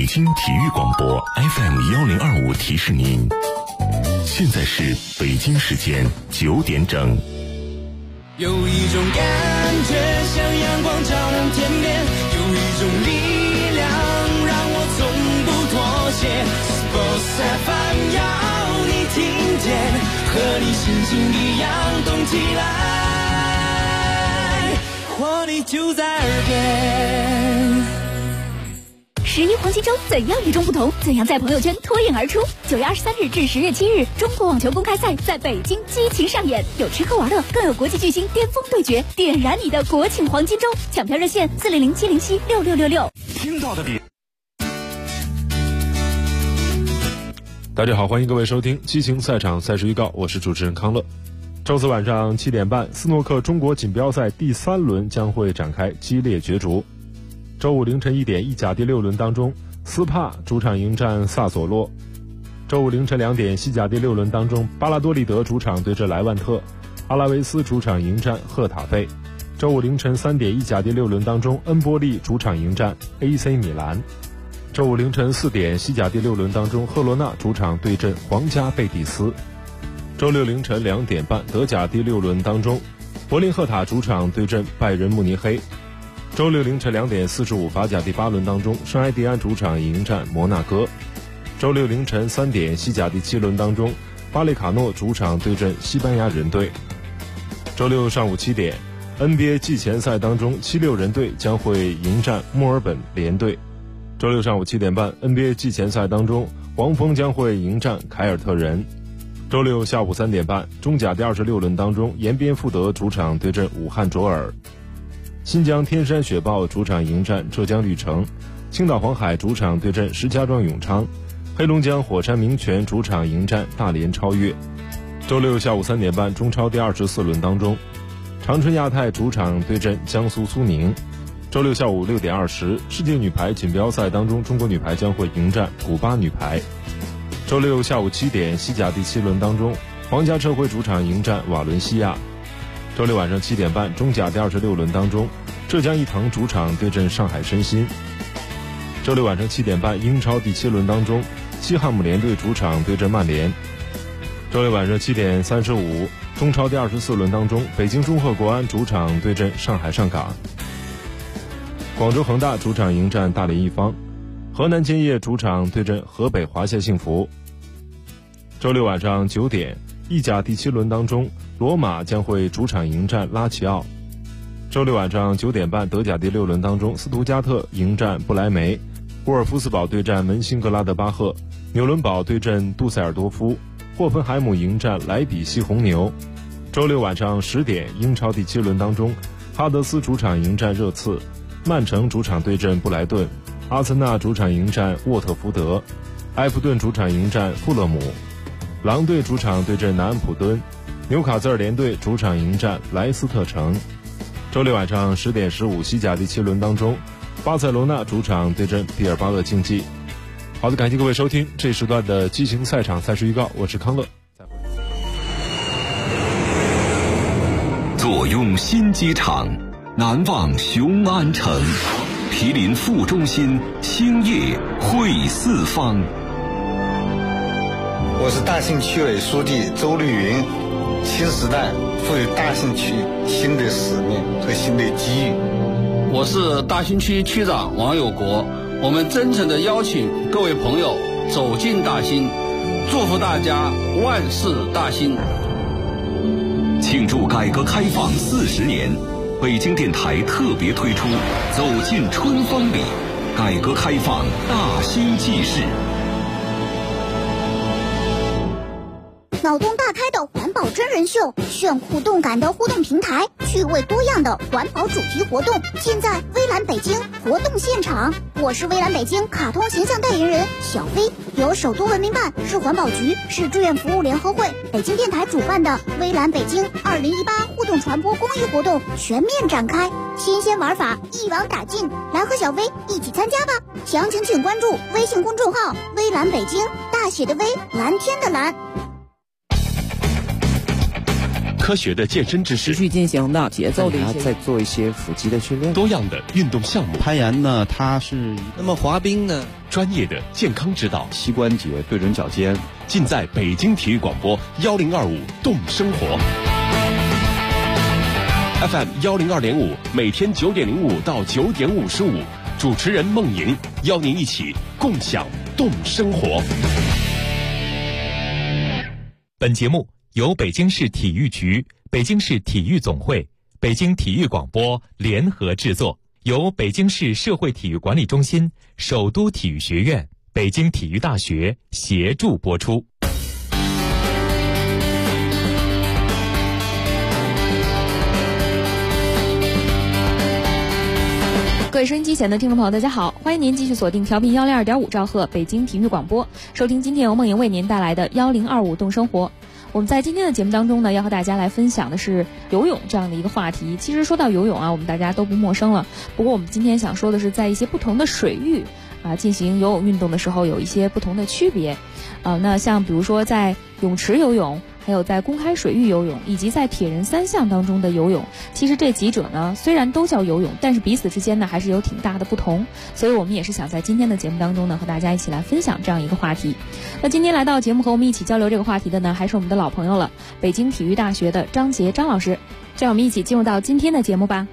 京体育广播 FM1025提示您，现在是北京时间9点整。 有一种感觉像阳光照亮天边，有一种力量让我从不妥协。Sports FM 要你听见，和你心情一样动起来，活力就在耳边。 11黄金周怎样与众不同？怎样在朋友圈脱颖而出？9月23日至10月7日，中国网球公开赛在北京激情上演，有吃喝玩乐，更有国际巨星巅峰对决，点燃你的国庆黄金周！抢票热线400-707-6666。 听到的比。 大家好，欢迎各位收听激情赛场赛事预告，我是主持人康乐。周四晚上7点半，斯诺克中国锦标赛第3轮将会展开激烈角逐。周五凌晨1点，意甲第6轮当中，斯帕主场迎战萨索洛。周五凌晨2点，西甲第6轮当中，巴拉多利德主场对阵莱万特，阿拉维斯主场迎战赫塔费。周五凌晨3点，意甲第6轮当中，恩波利主场迎战 AC 米兰。周五凌晨4点，西甲第6轮当中，赫罗纳主场对阵皇家贝蒂斯。周六凌晨2点半，德甲第6轮当中，柏林赫塔主场对阵拜仁慕尼黑。周六凌晨2点45，法甲第8轮当中，圣埃蒂安主场迎战摩纳哥。周六凌晨3点，西甲第7轮当中，巴列卡诺主场对阵西班牙人队。周六上午7点， NBA 季前赛当中，76人队将会迎战墨尔本联队。周六上午7点半， NBA 季前赛当中，黄蜂将会迎战凯尔特人。周六下午3点半，中甲第26轮当中，延边富德主场对阵武汉卓尔。新疆天山雪豹主场迎战浙江绿城，青岛黄海主场对阵石家庄永昌，黑龙江火山明泉主场迎战大连超越。周六下午3点半，中超第24轮当中，长春亚泰主场对阵江苏苏宁。周六下午6点20，世界女排锦标赛当中，中国女排将会迎战古巴女排。周六下午7点，西甲第7轮当中，皇家社会主场迎战瓦伦西亚。周六晚上7点半，中甲第26轮当中，浙江毅腾主场对阵上海申鑫。周六晚上7点半，英超第7轮当中，西汉姆联队主场对阵曼联。周六晚上7点35，中超第24轮当中，北京中赫国安主场对阵上海上港。广州恒大主场迎战大连一方，河南建业主场对阵河北华夏幸福。周六晚上9点，意甲第7轮当中，罗马将会主场迎战拉齐奥。周六晚上9点半，德甲第6轮当中，斯图加特迎战不莱梅，沃尔夫斯堡对战门兴格拉德巴赫，纽伦堡对阵杜塞尔多夫，霍芬海姆迎战莱比锡红牛。周六晚上10点，英超第7轮当中，哈德斯主场迎战热刺，曼城主场对阵布莱顿，阿森纳主场迎战沃特福德，埃弗顿主场迎战富勒姆，狼队主场对阵南安普敦，纽卡斯尔联队主场迎战莱斯特城。周六晚上10点15，西甲第7轮当中，巴塞罗那主场对阵毕尔巴鄂竞技。好的，感谢各位收听这时段的激情赛场赛事预告，我是康乐。 左用新机场，南望雄安城，毗邻副中心，兴业汇四方。 我是大兴区委书记周绿云。新时代赋予大兴区新的使命和新的机遇。 我是大兴区区长王有国，我们真诚地邀请各位朋友走进大兴，祝福大家万事大兴。 庆祝改革开放40年，北京电台特别推出走进春风里，改革开放大兴纪事。 脑洞大开的环保真人秀，炫酷动感的互动平台，趣味多样的环保主题活动，现在微蓝北京活动现场。我是微蓝北京卡通形象代言人小飞，由首都文明办、市环保局、市志愿服务联合会、北京电台主办的微蓝北京2018互动传播公益活动全面展开，新鲜玩法一网打尽，来和小飞一起参加吧！详情请关注微信公众号微蓝北京，大写的微，蓝天的蓝。 科学的健身知识， 持续进行的节奏的一些， 再做一些腹肌的训练， 多样的运动项目。 攀岩呢，它是那么滑冰呢， 专业的健康指导， 膝关节对准脚尖， 尽在北京体育广播1025动生活。FM 102.5，每天9点05到9点55，主持人孟莹邀您一起共享动生活。 本节目由北京市体育局、北京市体育总会、北京体育广播联合制作，由北京市社会体育管理中心、首都体育学院、北京体育大学协助播出。 各位收音机前的听众朋友，大家好，欢迎您继续锁定调频102.5兆赫北京体育广播，收听今天由梦莹为您带来的1025动生活。我们在今天的节目当中呢，要和大家来分享的是游泳这样的一个话题。其实说到游泳啊，我们大家都不陌生了。不过我们今天想说的是，在一些不同的水域进行游泳运动的时候，有一些不同的区别。那像比如说在泳池游泳，还有在公开水域游泳，以及在铁人三项当中的游泳，其实这几者呢虽然都叫游泳，但是彼此之间呢还是有挺大的不同。所以我们也是想在今天的节目当中呢，和大家一起来分享这样一个话题。那今天来到节目和我们一起交流这个话题的呢，还是我们的老朋友了，北京体育大学的张杰张老师。这样我们一起进入到今天的节目吧。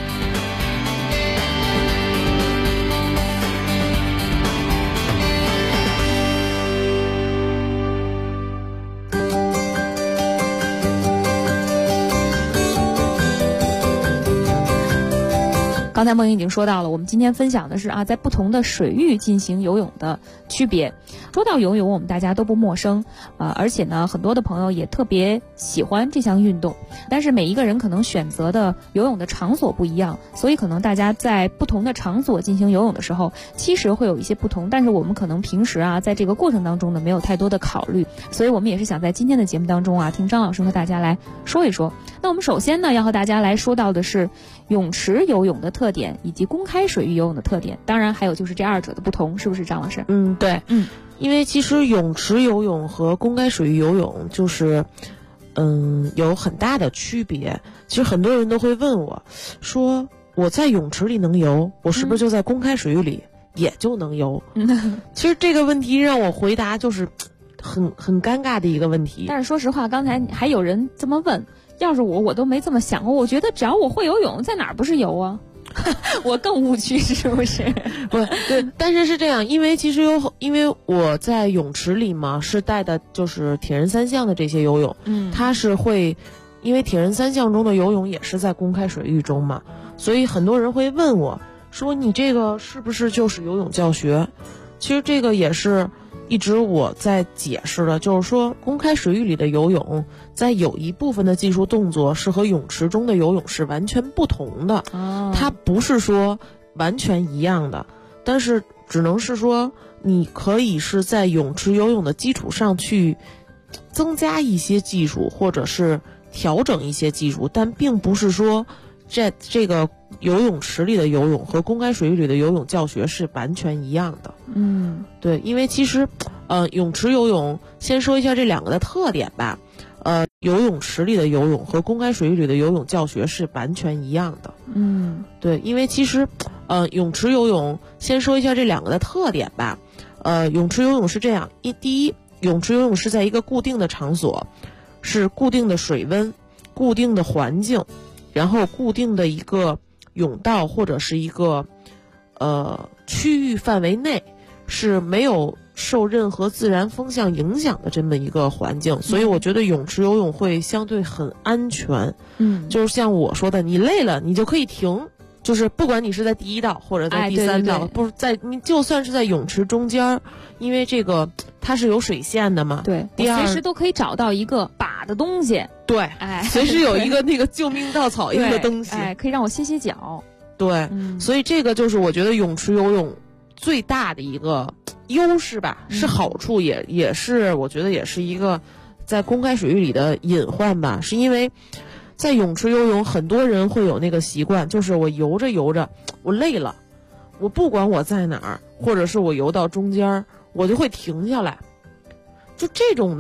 刚才梦莹已经说到了，我们今天分享的是在不同的水域进行游泳的区别。说到游泳，我们大家都不陌生而且呢，很多的朋友也特别喜欢这项运动。但是每一个人可能选择的游泳的场所不一样，所以可能大家在不同的场所进行游泳的时候，其实会有一些不同。但是我们可能平时在这个过程当中呢，没有太多的考虑。所以我们也是想在今天的节目当中听张老师和大家来说一说。那我们首先呢，要和大家来说到的是泳池游泳的特点以及公开水域游泳的特点，当然还有就是这二者的不同，是不是张老师？ 对，因为其实泳池游泳和公开水域游泳就是有很大的区别。其实很多人都会问我说，我在泳池里能游，我是不是就在公开水域里也就能游？其实这个问题让我回答就是很尴尬的一个问题。 但是说实话，刚才还有人这么问，要是我都没这么想过。我觉得只要我会游泳，在哪儿不是游啊？我更误区是不是？ 不对，但是是这样，因为其实因为我在泳池里嘛，是带的就是铁人三项的这些游泳，它是会，因为铁人三项中的游泳也是在公开水域中嘛，所以很多人会问我说，你这个是不是就是游泳教学？其实这个也是一直我在解释的，就是说公开水域里的游泳，在有一部分的技术动作是和泳池中的游泳是完全不同的，它不是说完全一样的，但是只能是说你可以是在泳池游泳的基础上去增加一些技术，或者是调整一些技术，但并不是说这个游泳池里的游泳和公开水域里的游泳教学是完全一样的。对，因为其实泳池游泳先说一下这两个的特点吧。游泳池里的游泳和公开水域里的游泳教学是完全一样的。对，因为其实泳池游泳先说一下这两个的特点吧。泳池游泳是这样，第一，泳池游泳是在一个固定的场所，是固定的水温、固定的环境，然后固定的一个泳道或者是一个区域范围内，是没有受任何自然风向影响的这么一个环境，所以我觉得泳池游泳会相对很安全。就是像我说的，你累了你就可以停，就是不管你是在第一道或者在第三道，不是在你就算是在泳池中间，因为这个它是有水线的嘛。 对， 第二随时都可以找到一个把的东西。 对，随时有一个那个救命稻草一样的东西， 可以让我歇歇脚。 对，所以这个就是我觉得泳池游泳最大的一个优势吧，是好处，也是我觉得也是一个在公开水域里的隐患吧。是因为在泳池游泳，很多人会有那个习惯，就是我游着游着我累了，我不管我在哪儿，或者是我游到中间我就会停下来。就这种呢，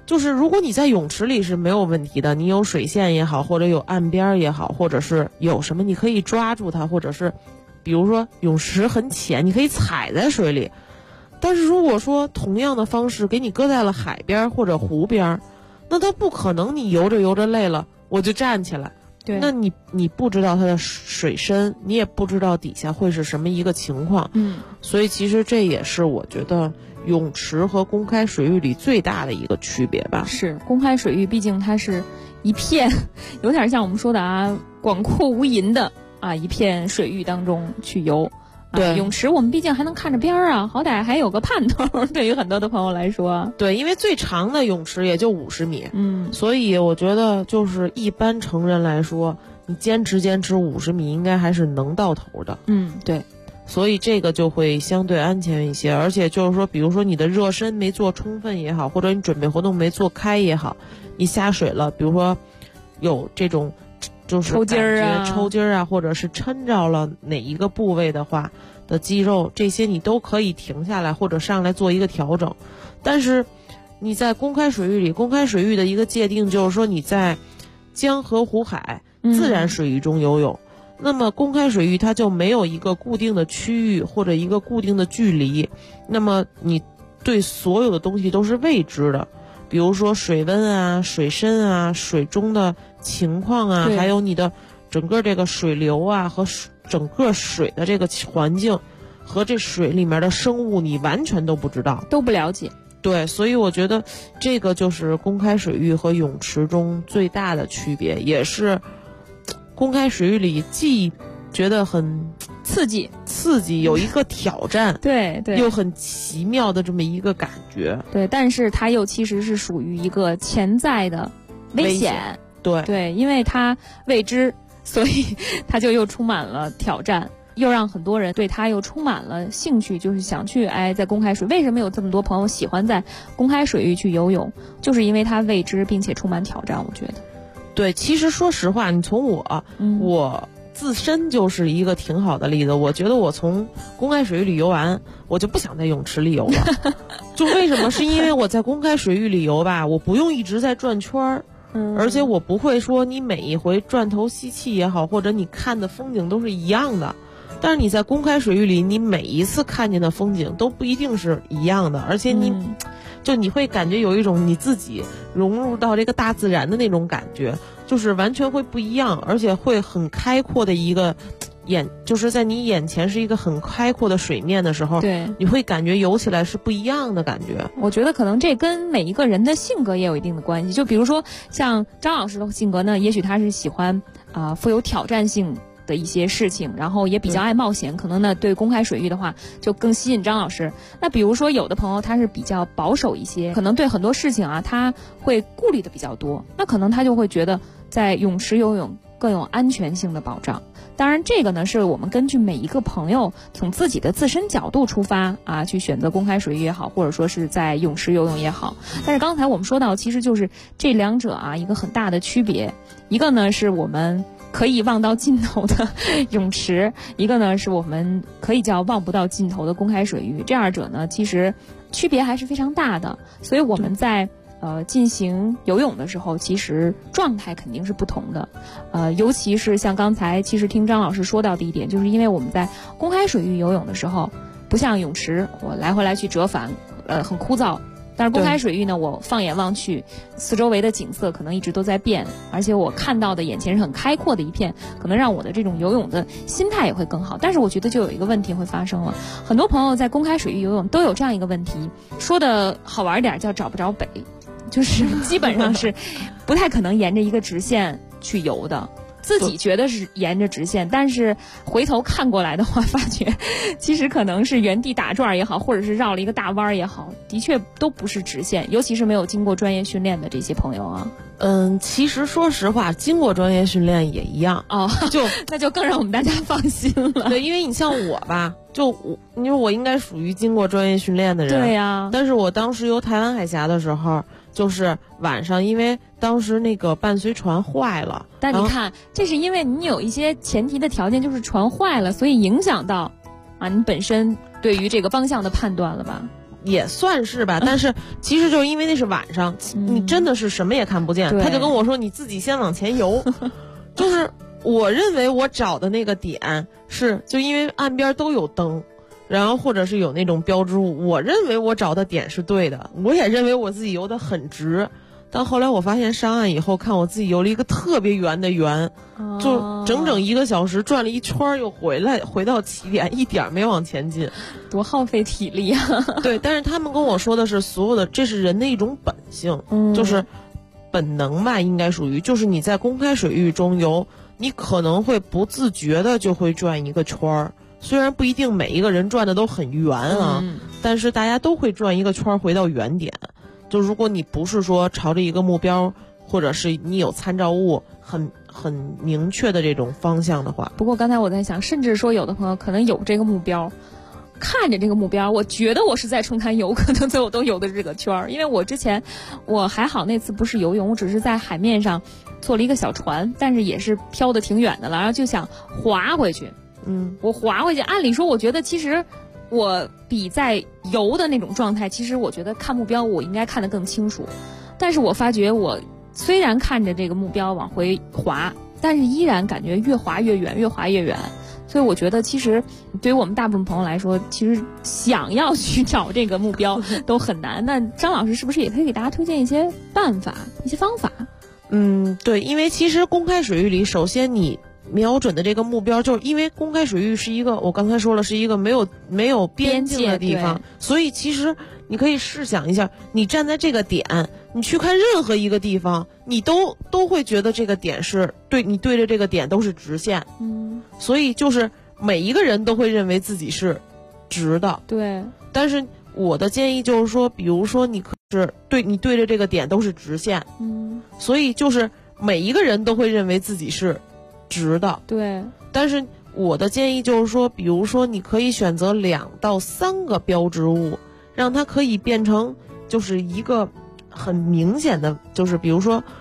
就是如果你在泳池里是没有问题的，你有水线也好，或者有岸边也好，或者是有什么你可以抓住它，或者是比如说泳池很浅，你可以踩在水里。但是如果说同样的方式给你搁在了海边或者湖边，那它不可能你游着游着累了我就站起来。 对， 那你不知道它的水深，你也不知道底下会是什么一个情况。所以其实这也是我觉得泳池和公开水域里最大的一个区别吧。 是公开水域，毕竟它是一片，有点像我们说的啊，广阔无垠的啊一片水域当中去游。 对， 泳池我们毕竟还能看着边儿啊，好歹还有个盼头。对于很多的朋友来说， 对，因为最长的泳池也就50米，所以我觉得就是一般成人来说，你坚持50米应该还是能到头的。 对， 所以这个就会相对安全一些，而且就是说，比如说你的热身没做充分也好，或者你准备活动没做开也好，你下水了，比如说有这种就是抽筋儿啊，或者是抻着了哪一个部位的话的肌肉，这些你都可以停下来或者上来做一个调整。但是你在公开水域里，公开水域的一个界定就是说你在江河湖海自然水域中游泳，那么公开水域它就没有一个固定的区域或者一个固定的距离，那么你对所有的东西都是未知的，比如说水温啊、水深啊、水中的情况啊，还有你的整个这个水流啊和整个水的这个环境和这水里面的生物你完全都不知道， 都不了解。 对，所以我觉得这个就是公开水域和泳池中最大的区别，也是公开水域里既觉得很刺激， 有一个挑战， 对， 又很奇妙的这么一个感觉。 对，但是它又其实是属于一个潜在的危险。对，因为它未知，所以它就又充满了挑战，又让很多人对它又充满了兴趣，就是想去在公开水。为什么有这么多朋友喜欢在公开水域去游泳？就是因为它未知并且充满挑战，我觉得。 对，其实说实话，你从我自身就是一个挺好的例子。我觉得我从公开水域里游完，我就不想在泳池里游了。就为什么？是因为我在公开水域里游吧，我不用一直在转圈儿。而且我不会说你每一回转头吸气也好，或者你看的风景都是一样的。但是你在公开水域里，你每一次看见的风景都不一定是一样的，而且你会感觉有一种你自己融入到这个大自然的那种感觉，就是完全会不一样，而且会很开阔的一个就是在你眼前是一个很开阔的水面的时候， 对， 你会感觉游起来是不一样的感觉。 我觉得可能这跟每一个人的性格也有一定的关系。就比如说像张老师的性格呢，也许他是喜欢富有挑战性的一些事情，然后也比较爱冒险，可能呢对公开水域的话就更吸引张老师。那比如说有的朋友他是比较保守一些，可能对很多事情他会顾虑的比较多，那可能他就会觉得在泳池游泳更有安全性的保障。当然这个呢是我们根据每一个朋友从自己的自身角度出发去选择公开水域也好，或者说是在泳池游泳也好。但是刚才我们说到，其实就是这两者一个很大的区别，一个呢是我们可以望到尽头的泳池，一个呢是我们可以叫望不到尽头的公开水域。这二者呢其实区别还是非常大的，所以我们在进行游泳的时候，其实状态肯定是不同的。尤其是像刚才其实听张老师说到的一点，就是因为我们在公开水域游泳的时候，不像泳池我来回来去折返很枯燥，但是公开水域呢，我放眼望去，四周围的景色可能一直都在变，而且我看到的眼前是很开阔的一片，可能让我的这种游泳的心态也会更好。但是我觉得就有一个问题会发生了，很多朋友在公开水域游泳都有这样一个问题，说的好玩一点叫找不着北，就是基本上是不太可能沿着一个直线去游的，自己觉得是沿着直线，但是回头看过来的话，发觉其实可能是原地打转也好，或者是绕了一个大弯也好，的确都不是直线，尤其是没有经过专业训练的这些朋友啊。 其实说实话，经过专业训练也一样那就更让我们大家放心了。 对，因为你像我吧，因为我应该属于经过专业训练的人。 对呀。 但是我当时游台湾海峡的时候，就是晚上，因为当时那个伴随船坏了。 但你看，这是因为你有一些前提的条件，就是船坏了，所以影响到你本身对于这个方向的判断了吧？ 也算是吧，但是其实就是因为那是晚上，你真的是什么也看不见。他就跟我说你自己先往前游，就是我认为我找的那个点是就因为岸边都有灯，然后或者是有那种标志物，我认为我找的点是对的，我也认为我自己游得很直。但后来我发现上岸以后，看我自己游了一个特别圆的圆，就整整1个小时转了一圈又回到起点，一点没往前进， 多耗费体力啊！ 对，但是他们跟我说的是，所有的这是人的一种本性，就是本能吧，应该属于，就是你在公开水域中游，你可能会不自觉的就会转一个圈儿，虽然不一定每一个人转的都很圆啊，但是大家都会转一个圈儿回到原点。就如果你不是说朝着一个目标，或者是你有参照物很明确的这种方向的话。 不过刚才我在想，甚至说有的朋友可能有这个目标，看着这个目标，我觉得我是在冲它游，可能最后都游的这个圈儿。因为我之前我还好，那次不是游泳，我只是在海面上坐了一个小船，但是也是飘得挺远的了，然后就想划回去。我划回去，按理说我觉得其实我比在游的那种状态，其实我觉得看目标我应该看得更清楚，但是我发觉我虽然看着这个目标往回滑，但是依然感觉越滑越远，越滑越远。所以我觉得其实对于我们大部分朋友来说，其实想要去找这个目标都很难。那张老师是不是也可以给大家推荐一些办法、一些方法？ 对，因为其实公开水域里，首先你瞄准的这个目标，就是因为公开水域是一个，我刚才说了，是一个没有边境的地方，所以其实你可以试想一下，你站在这个点，你去看任何一个地方，你都会觉得这个点是对，你对着这个点都是直线，所以就是每一个人都会认为自己是直的， 对。 但是我的建议就是说，比如说你对着这个点都是直线，所以就是每一个人都会认为自己是直的， 对。 但是我的建议就是说，比如说你可以选择2到3个标志物，让它可以变成就是一个很明显的，就是比如说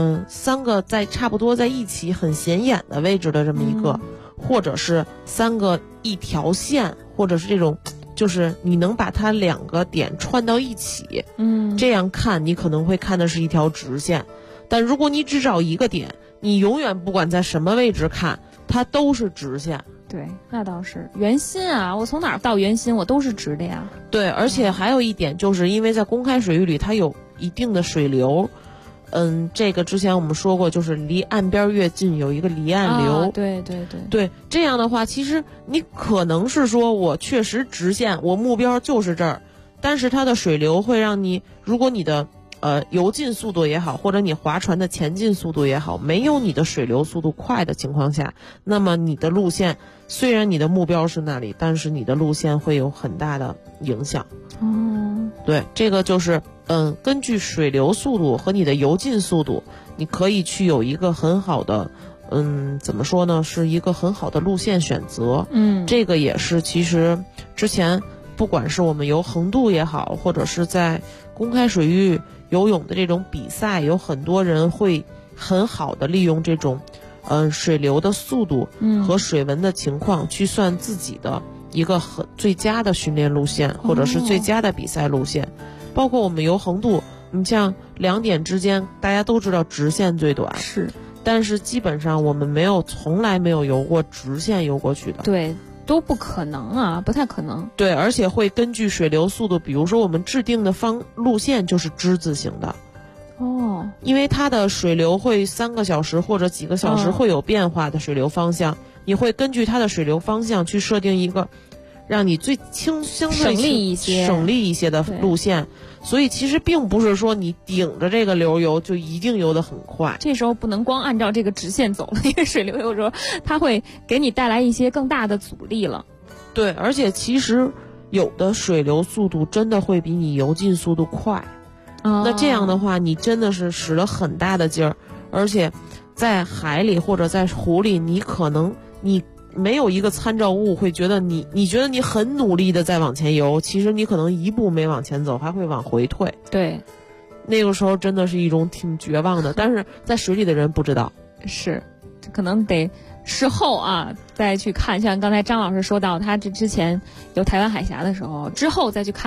3个在差不多在一起很显眼的位置的这么一个，或者是3个一条线，或者是这种就是你能把它2个点串到一起，这样看你可能会看的是一条直线。但如果你只找一个点，你永远不管在什么位置看，它都是直线。 对，那倒是圆心啊，我从哪儿到圆心我都是直的呀。 对，而且还有一点，就是因为在公开水域里它有一定的水流，这个之前我们说过，就是离岸边越近有一个离岸流，对，这样的话其实你可能是说我确实直线，我目标就是这儿，但是它的水流会让你，如果你的游进速度也好，或者你划船的前进速度也好，没有你的水流速度快的情况下，那么你的路线虽然你的目标是那里，但是你的路线会有很大的影响。对，这个就是根据水流速度和你的游进速度，你可以去有一个很好的怎么说呢，是一个很好的路线选择。这个也是其实之前不管是我们游横渡也好，或者是在公开水域游泳的这种比赛，有很多人会很好的利用这种水流的速度和水文的情况去算自己的一个最佳的训练路线，或者是最佳的比赛路线。包括我们游横渡，你像2点之间大家都知道直线最短， 是， 但是基本上我们从来没有游过直线游过去的。 对，都不可能啊，不太可能。 对，而且会根据水流速度，比如说我们制定的路线就是之字形的。因为它的水流会3个小时或者几个小时会有变化的水流方向，你会根据它的水流方向去设定一个让你最相对省力一些的路线。所以其实并不是说你顶着这个流游就一定游得很快， 这时候不能光按照这个直线走了，因为水流有时候它会给你带来一些更大的阻力了。 对，而且其实有的水流速度真的会比你游进速度快，那这样的话你真的是使了很大的劲儿，而且在海里或者在湖里，你可能你没有一个参照物会觉得你觉得你很努力的在往前游，其实你可能一步没往前走，还会往回退。 对， 那个时候真的是一种挺绝望的，但是在水里的人不知道， 是可能得事后啊再去看，像刚才张老师说到他之前游台湾海峡的时候，之后再去看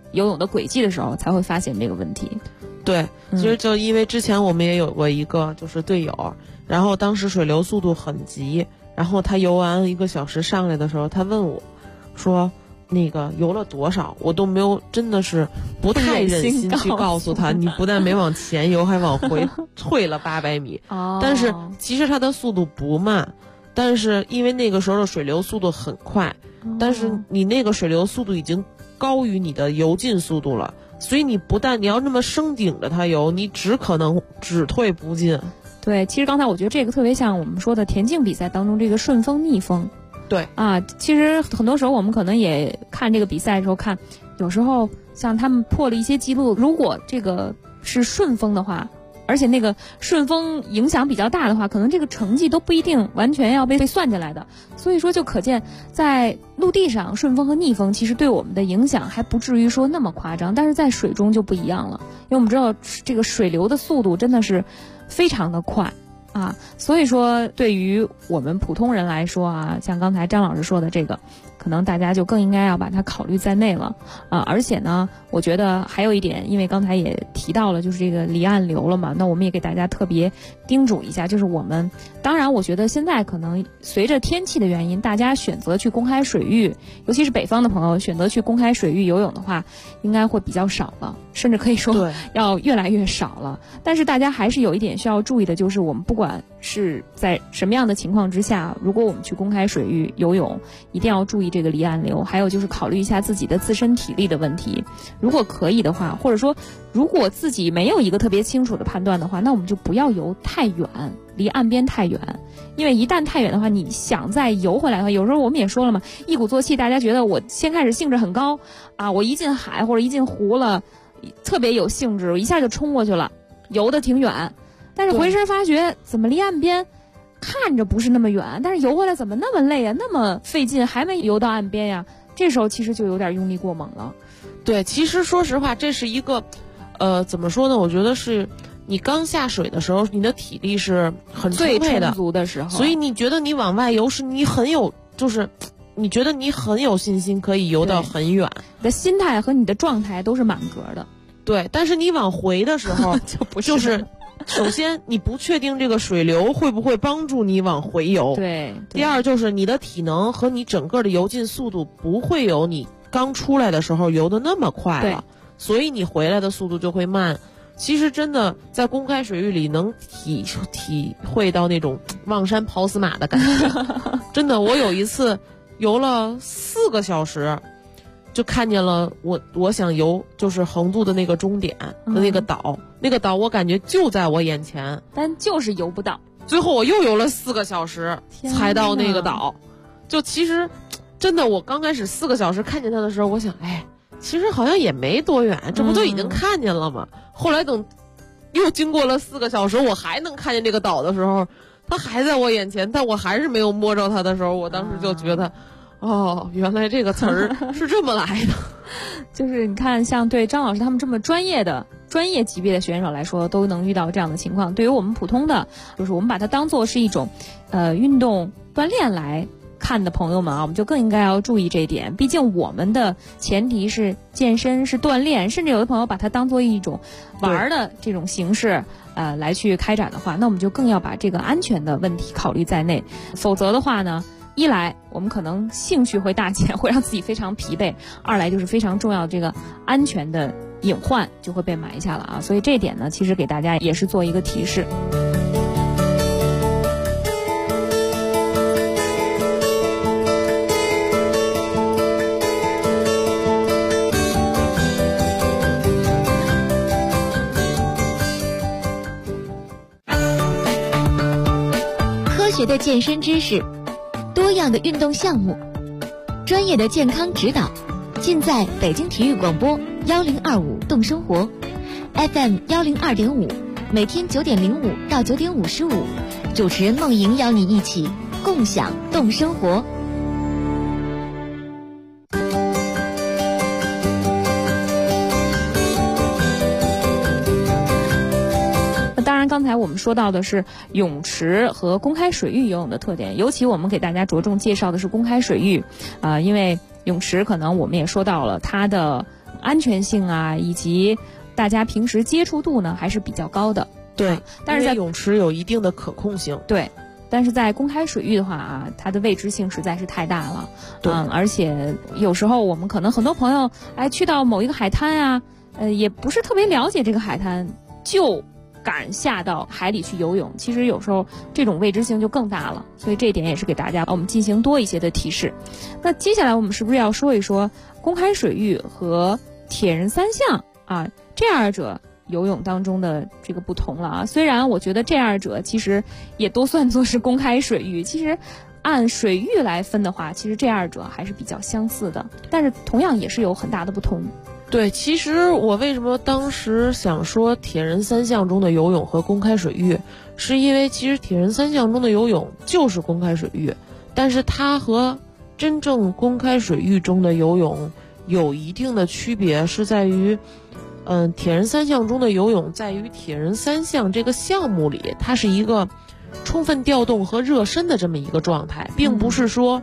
游泳的轨迹的时候，才会发现这个问题。 对，其实就因为之前我们也有过一个就是队友，然后当时水流速度很急，然后他游完1个小时上来的时候，他问我说那个游了多少，我都没有，真的是不太忍心去告诉他，你不但没往前游，还往回退了800米。但是其实他的速度不慢，但是因为那个时候的水流速度很快，但是你那个水流速度已经高于你的游进速度了，所以你不但你要那么生顶着它游，你只可能只退不进。 对，其实刚才我觉得这个特别像我们说的田径比赛当中这个顺风逆风。 对啊，其实很多时候我们可能也看这个比赛的时候看，有时候像他们破了一些记录，如果这个是顺风的话，而且那个顺风影响比较大的话，可能这个成绩都不一定完全要被算进来的。所以说就可见在陆地上顺风和逆风其实对我们的影响还不至于说那么夸张，但是在水中就不一样了，因为我们知道这个水流的速度真的是非常的快啊，所以说对于我们普通人来说啊，像刚才张老师说的这个，可能大家就更应该要把它考虑在内了啊。而且呢，我觉得还有一点，因为刚才也提到了，就是这个离岸流了嘛，那我们也给大家特别叮嘱一下，就是我们当然我觉得现在可能随着天气的原因，大家选择去公开水域，尤其是北方的朋友选择去公开水域游泳的话，应该会比较少了，甚至可以说要越来越少了。但是大家还是有一点需要注意的，就是我们不管是在什么样的情况之下，如果我们去公开水域游泳，一定要注意这个离岸流，还有就是考虑一下自己的自身体力的问题。如果可以的话，或者说如果自己没有一个特别清楚的判断的话，那我们就不要游太远，离岸边太远，因为一旦太远的话，你想再游回来的话，有时候我们也说了嘛，一鼓作气，大家觉得我先开始兴致很高啊，我一进海或者一进湖了，特别有兴致，我一下就冲过去了，游得挺远，但是回身发觉怎么离岸边看着不是那么远，但是游回来怎么那么累啊，那么费劲，还没游到岸边呀，这时候其实就有点用力过猛了。 对，其实说实话，这是一个怎么说呢，我觉得是你刚下水的时候，你的体力是很充沛的， 最充足的时候， 所以你觉得你往外游是你很有，就是你觉得你很有信心可以游到很远， 你的心态和你的状态都是满格的。 对，但是你往回的时候就不是， 就是首先你不确定这个水流会不会帮助你往回游， 对。 第二就是你的体能和你整个的游进速度不会有你刚出来的时候游的那么快了，所以你回来的速度就会慢。其实真的在公开水域里能体会到那种望山跑死马的感觉。真的，我有一次游了4个小时，就看见了我想游就是横渡的那个终点的那个岛，那个岛我感觉就在我眼前， 但就是游不到。 最后我又游了4个小时才到那个岛。就其实真的，我刚开始4个小时看见它的时候，我想，哎，其实好像也没多远，这不就已经看见了吗？后来等又经过了4个小时，我还能看见这个岛的时候，它还在我眼前，但我还是没有摸着它的时候，我当时就觉得，哦，原来这个词儿是这么来的。 就是你看，像对张老师他们这么专业级别的选手来说，都能遇到这样的情况。对于我们普通的，就是我们把它当做是一种运动锻炼来看的朋友们啊，我们就更应该要注意这一点。毕竟我们的前提是健身，是锻炼，甚至有的朋友把它当做一种玩的这种形式来去开展的话，那我们就更要把这个安全的问题考虑在内。否则的话呢，一来我们可能兴趣会大减，会让自己非常疲惫；二来就是非常重要的这个安全的隐患就会被埋下了啊。所以这一点呢，其实给大家也是做一个提示。 科学的健身知识，多样的运动项目，专业的健康指导，尽在北京体育广播1025动生活 FM 102.5，每天9点05到9点55，主持人梦莹邀你一起共享动生活。 刚才我们说到的是泳池和公开水域游泳的特点，尤其我们给大家着重介绍的是公开水域，因为泳池可能我们也说到了它的安全性啊，以及大家平时接触度呢还是比较高的。 对， 但是在泳池有一定的可控性。 对，但是在公开水域的话啊，它的未知性实在是太大了。 对， 而且有时候我们可能很多朋友去到某一个海滩啊，也不是特别了解这个海滩，就敢下到海里去游泳。其实有时候这种未知性就更大了，所以这一点也是给大家我们进行多一些的提示。那接下来我们是不是要说一说公开水域和铁人三项啊这二者游泳当中的这个不同了啊？虽然我觉得这二者其实也都算作是公开水域，其实按水域来分的话，其实这二者还是比较相似的，但是同样也是有很大的不同。 对，其实我为什么当时想说铁人三项中的游泳和公开水域，是因为其实铁人三项中的游泳就是公开水域，但是它和真正公开水域中的游泳有一定的区别，是在于铁人三项中的游泳在于铁人三项这个项目里，它是一个充分调动和热身的这么一个状态，并不是说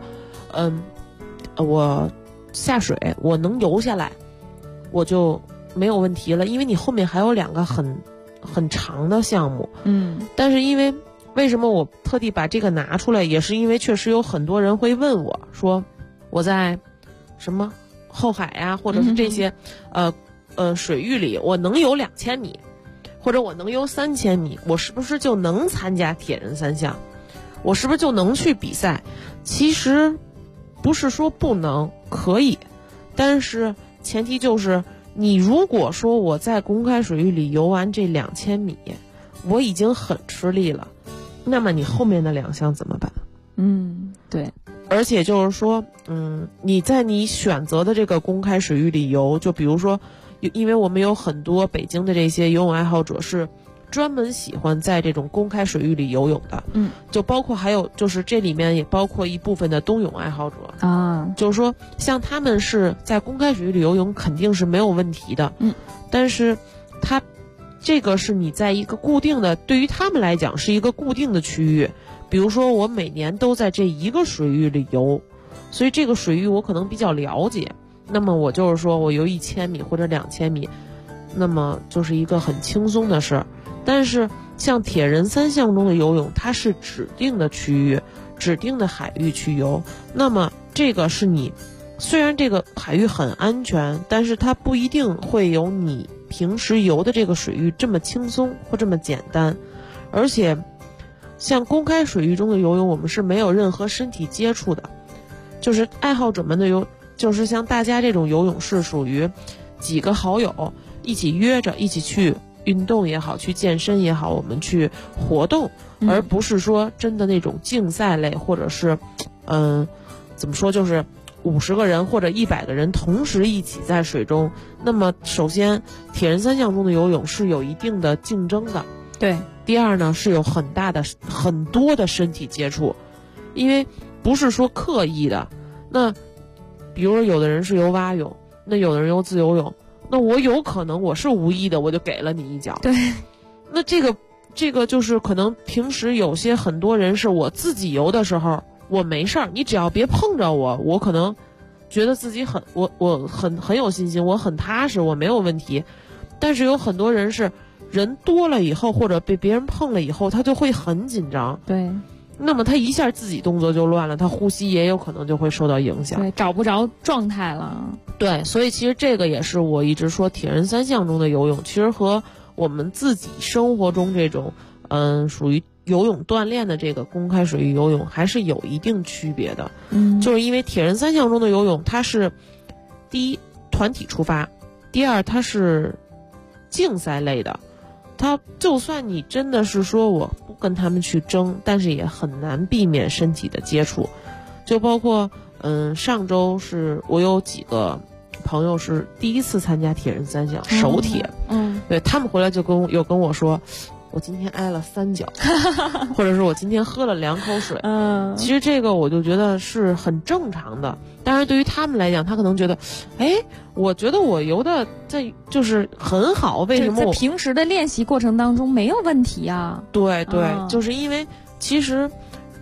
我下水我能游下来我就没有问题了，因为你后面还有2个很长的项目。但是因为为什么我特地把这个拿出来，也是因为确实有很多人会问我说，我在什么后海呀，或者是这些水域里，我能游2000米，或者我能游3000米，我是不是就能参加铁人三项？我是不是就能去比赛？其实不是说不能，可以，但是前提就是你如果说我在公开水域里游完这2000米，我已经很吃力了，那么你后面的2项怎么办？ 对。 而且就是说，你在你选择的这个公开水域里游，就比如说，因为我们有很多北京的这些游泳爱好者是专门喜欢在这种公开水域里游泳的，就包括还有就是这里面也包括一部分的冬泳爱好者啊， 就是说像他们是在公开水域里游泳肯定是没有问题的，但是他这个是你在一个固定的，对于他们来讲是一个固定的区域，比如说我每年都在这一个水域里游，所以这个水域我可能比较了解，那么我就是说我游1000米或者2000米，那么就是一个很轻松的事儿。但是像铁人三项中的游泳，它是指定的区域、指定的海域去游，那么这个是你虽然这个海域很安全，但是它不一定会有你平时游的这个水域这么轻松或这么简单。而且像公开水域中的游泳，我们是没有任何身体接触的，就是爱好者们的就是像大家这种游泳是属于几个好友一起约着一起去运动也好，去健身也好，我们去活动，而不是说真的那种竞赛类，或者是怎么说，就是50个人或者100个人同时一起在水中。那么首先铁人三项中的游泳是有一定的竞争的， 对。 第二呢，是有很多的身体接触，因为不是说刻意的。那比如说有的人是游蛙泳，那有的人游自由泳，那我有可能我是无意的，我就给了你一脚。 对。 那这个就是可能平时有些很多人是我自己游的时候我没事儿，你只要别碰着我可能觉得自己我很有信心，我很踏实，我没有问题。但是有很多人是人多了以后，或者被别人碰了以后，他就会很紧张。 对。 那么他一下自己动作就乱了，他呼吸也有可能就会受到影响。 对，找不着状态了。 对，所以其实这个也是我一直说铁人三项中的游泳，其实和我们自己生活中这种属于游泳锻炼的这个公开水域游泳还是有一定区别的。就是因为铁人三项中的游泳，它是第一团体出发，第二它是竞赛类的，它就算你真的是说我不跟他们去争，但是也很难避免身体的接触。就包括上周是我有几个朋友是第一次参加铁人三项，手铁，对，他们回来就跟我说，我今天挨了3脚，或者是我今天喝了2口水。其实这个我就觉得是很正常的。当然对于他们来讲，他可能觉得，我觉得我游的就是很好，为什么在平时的练习过程当中没有问题啊？ 对对，就是因为其实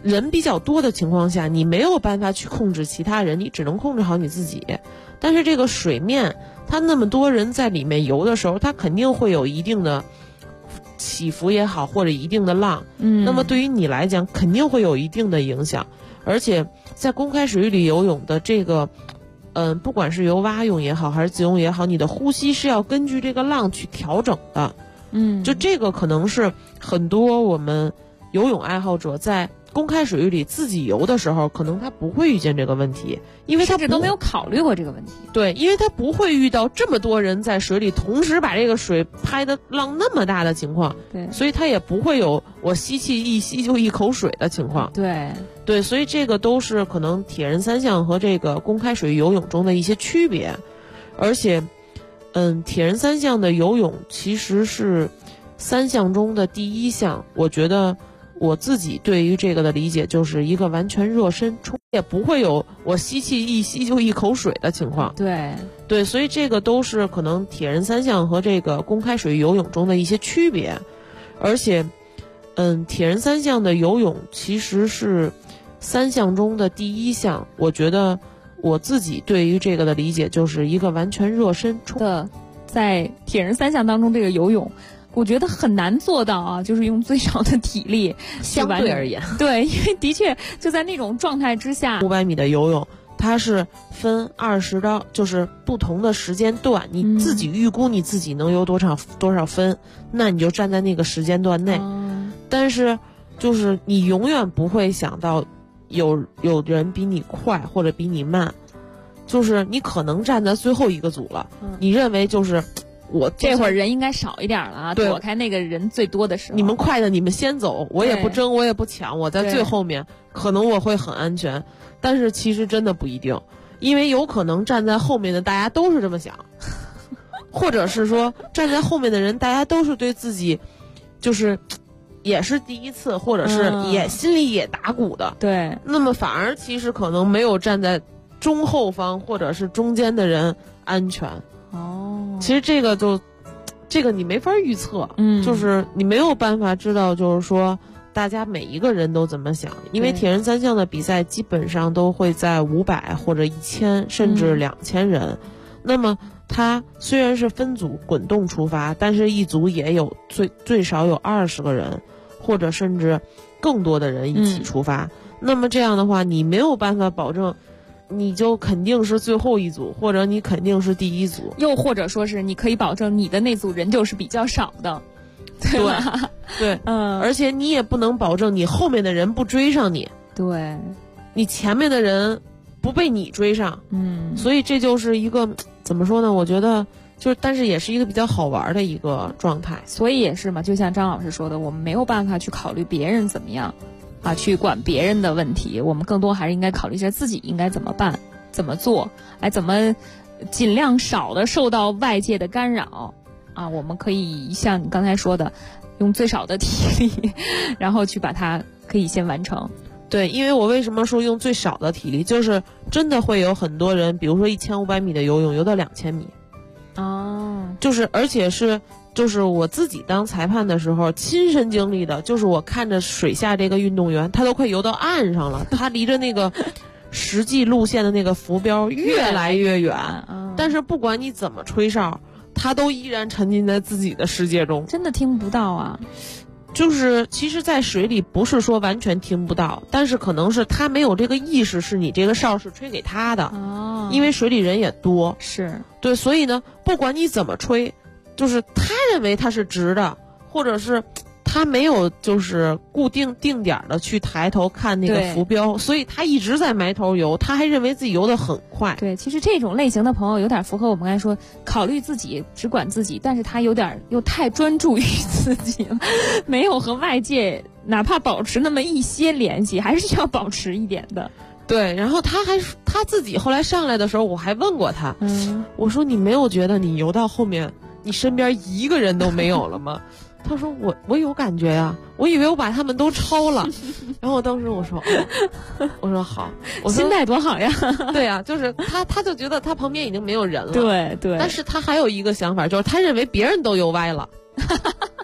人比较多的情况下，你没有办法去控制其他人，你只能控制好你自己。但是这个水面，它那么多人在里面游的时候，它肯定会有一定的起伏也好，或者一定的浪。那么对于你来讲，肯定会有一定的影响。而且在公开水域里游泳的这个，不管是游蛙泳也好，还是自由泳也好，你的呼吸是要根据这个浪去调整的。就这个可能是很多我们游泳爱好者在公开水域里自己游的时候，可能他不会遇见这个问题，因为他甚至都没有考虑过这个问题。 对，因为他不会遇到这么多人在水里同时把这个水拍的浪那么大的情况。 对， 所以他也不会有我吸气一吸就一口水的情况。对，所以这个都是可能铁人三项和这个公开水域游泳中的一些区别。而且铁人三项的游泳其实是3项中的第1项，我觉得我自己对于这个的理解就是一个完全热身，也不会有我吸气一吸就一口水的情况。对，所以这个都是可能铁人三项和这个公开水域游泳中的一些区别。而且铁人三项的游泳其实是3项中的第1项，我觉得我自己对于这个的理解就是一个完全热身的。在铁人三项当中，这个游泳我觉得很难做到啊，就是用最少的体力相对而言。 对，因为的确就在那种状态之下 ，500米的游泳它是分20到就是不同的时间段，你自己预估你自己能游多少分，那你就站在那个时间段内。但是就是你永远不会想到有人比你快或者比你慢，就是你可能站在最后一个组了，你认为就是我这会儿人应该少一点了啊，躲开那个人最多的时候。 你们快的你们先走，我也不争，我也不抢，我在最后面，可能我会很安全。但是其实真的不一定，因为有可能站在后面的大家都是这么想，或者是说站在后面的人大家都是对自己就是也是第一次，或者是也心里也打鼓的。 对， 那么反而其实可能没有站在中后方或者是中间的人安全。其实这个你没法预测，就是你没有办法知道，就是说大家每一个人都怎么想，因为铁人三项的比赛基本上都会在500或者1000甚至2000人，那么它虽然是分组滚动出发，但是一组也有最少有20个人，或者甚至更多的人一起出发。那么这样的话，你没有办法保证你就肯定是最后一组，或者你肯定是第一组， 又或者说是你可以保证你的那组人就是比较少的，对吧？ 对，而且你也不能保证你后面的人不追上你， 对， 你前面的人不被你追上，所以这就是一个怎么说呢？我觉得就是，但是也是一个比较好玩的一个状态。 所以也是嘛，就像张老师说的，我们没有办法去考虑别人怎么样。去管别人的问题，我们更多还是应该考虑一下自己应该怎么办、怎么做，怎么尽量少的受到外界的干扰啊。我们可以像你刚才说的，用最少的体力，然后去把它可以先完成。 对，因为我为什么说用最少的体力，就是真的会有很多人，比如说1500米的游泳游到2000米，就是而且是。就是我自己当裁判的时候亲身经历的，就是我看着水下这个运动员，他都快游到岸上了，他离着那个实际路线的那个浮标越来越远，但是不管你怎么吹哨，他都依然沉浸在自己的世界中， 真的听不到啊。 就是其实在水里不是说完全听不到，但是可能是他没有这个意识是你这个哨是吹给他的，因为水里人也多， 是对，所以呢不管你怎么吹，就是他认为他是直的，或者是他没有就是固定点的去抬头看那个浮标，所以他一直在埋头游，他还认为自己游得很快。 对，其实这种类型的朋友有点符合我们刚才说考虑自己只管自己，但是他有点又太专注于自己了，没有和外界哪怕保持那么一些联系，还是要保持一点的。 对，然后他自己后来上来的时候，我还问过他，我说你没有觉得你游到后面你身边一个人都没有了吗？他说我有感觉呀，我以为我把他们都超了。然后我当时我说我说好，我说心态多好呀。 对呀，就是他就觉得他旁边已经没有人了。 对对。 但是他还有一个想法，就是他认为别人都游歪了。他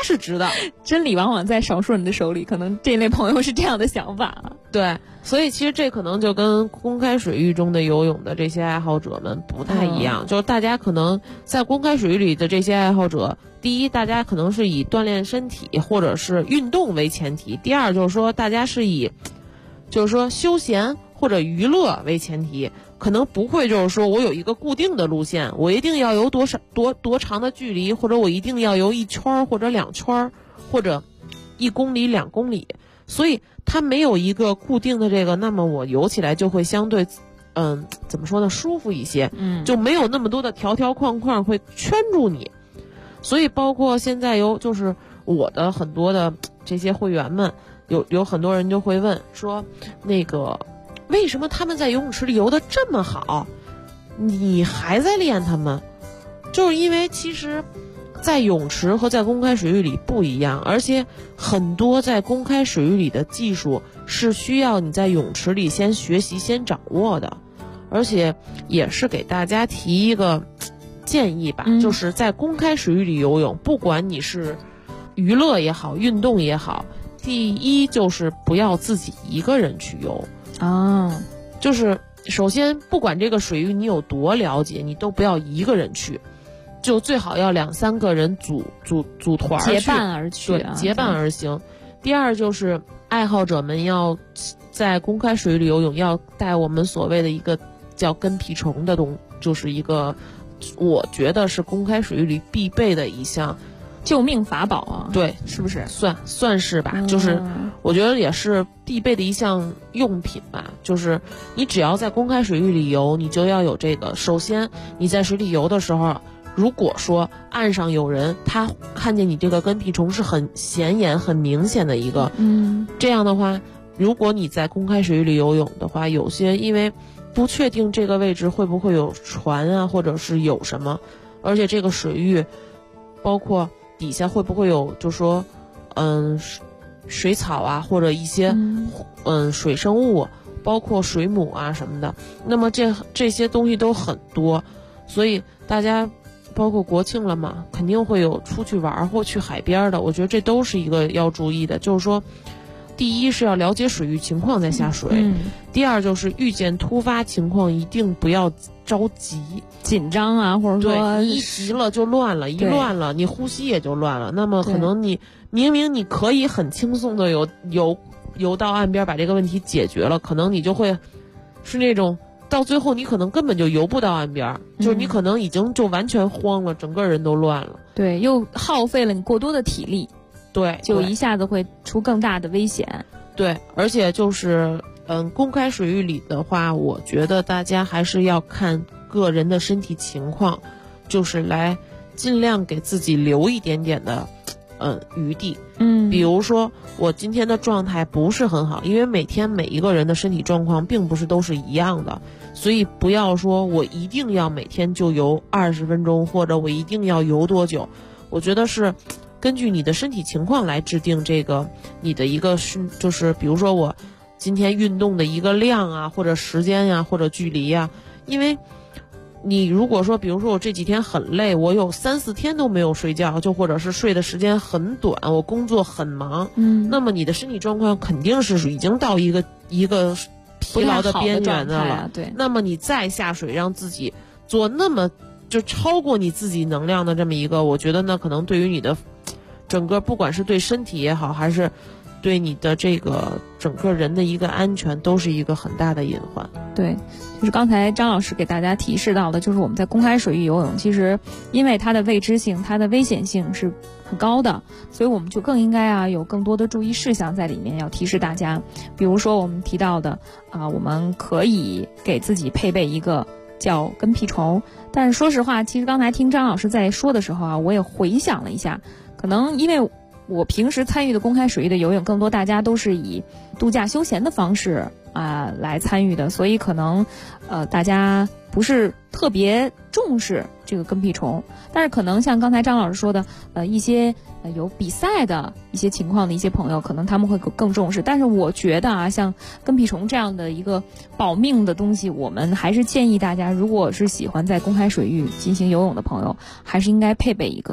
是值的。 真理往往在少数人的手里，可能这类朋友是这样的想法。 对，所以其实这可能就跟公开水域中的游泳的这些爱好者们不太一样，就是大家可能在公开水域里的这些爱好者，第一，大家可能是以锻炼身体或者是运动为前提；第二，就是说大家是以就是说休闲或者娱乐为前提，可能不会就是说我有一个固定的路线，我一定要游多长的距离，或者我一定要游1圈或者2圈或者1公里2公里，所以它没有一个固定的这个，那么我游起来就会相对怎么说呢，舒服一些，就没有那么多的条条框框会圈住你。所以包括现在就是我的很多的这些会员们，有很多人就会问说，那个为什么他们在游泳池里游得这么好，你还在练他们？就是因为其实在泳池和在公开水域里不一样，而且很多在公开水域里的技术是需要你在泳池里先学习先掌握的，而且也是给大家提一个建议吧，就是在公开水域里游泳，不管你是娱乐也好运动也好，第一就是不要自己一个人去游啊，就是首先不管这个水域你有多了解，你都不要一个人去，就最好要2、3个人组团去， 结伴而去， 对，结伴而行。第二就是爱好者们要在公开水域里游泳，要带我们所谓的一个叫跟屁虫的就是一个我觉得是公开水域里必备的一项救命法宝啊。 对， 是不是算是吧，就是我觉得也是必备的一项用品吧。就是你只要在公开水域里游，你就要有这个。首先你在水里游的时候，如果说岸上有人，他看见你这个跟屁虫是很显眼很明显的一个，这样的话，如果你在公开水域里游泳的话，有些因为不确定这个位置会不会有船啊，或者是有什么，而且这个水域包括底下会不会有就说水草啊，或者一些水生物，包括水母啊什么的，那么这些东西都很多，所以大家包括国庆了嘛，肯定会有出去玩或去海边的，我觉得这都是一个要注意的。就是说第一是要了解水域情况再下水，第二就是遇见突发情况一定不要着急紧张啊，或者说一急了就乱了，一乱了你呼吸也就乱了，那么可能你明明你可以很轻松的游到岸边把这个问题解决了，可能你就会是那种到最后你可能根本就游不到岸边，就是你可能已经就完全慌了，整个人都乱了， 对，又耗费了你过多的体力， 对， 就一下子会出更大的危险。 对，而且就是公开水域里的话，我觉得大家还是要看个人的身体情况，就是来尽量给自己留一点点的余地。比如说我今天的状态不是很好，因为每天每一个人的身体状况并不是都是一样的，所以不要说我一定要每天就游20分钟，或者我一定要游多久，我觉得是根据你的身体情况来制定这个你的一个就是比如说我今天运动的一个量啊，或者时间呀，或者距离呀。因为你如果说比如说我这几天很累，我有3、4天都没有睡觉，就或者是睡的时间很短，我工作很忙，那么你的身体状况肯定是已经到一个疲劳的边缘的了， 对， 那么你再下水让自己做那么就超过你自己能量的这么一个，我觉得呢可能对于你的整个不管是对身体也好，还是对你的这个整个人的一个安全，都是一个很大的隐患。 对，就是刚才张老师给大家提示到的，就是我们在公开水域游泳，其实因为它的未知性，它的危险性是很高的，所以我们就更应该有更多的注意事项在里面，要提示大家。比如说我们提到的我们可以给自己配备一个叫跟屁虫，但是说实话，其实刚才听张老师在说的时候我也回想了一下，可能因为我平时参与的公开水域的游泳，更多大家都是以度假休闲的方式来参与的，所以可能大家不是特别重视这个跟屁虫，但是可能像刚才张老师说的一些有比赛的一些情况的一些朋友，可能他们会更重视。但是我觉得像跟屁虫这样的一个保命的东西，我们还是建议大家，如果是喜欢在公开水域进行游泳的朋友，还是应该配备一个。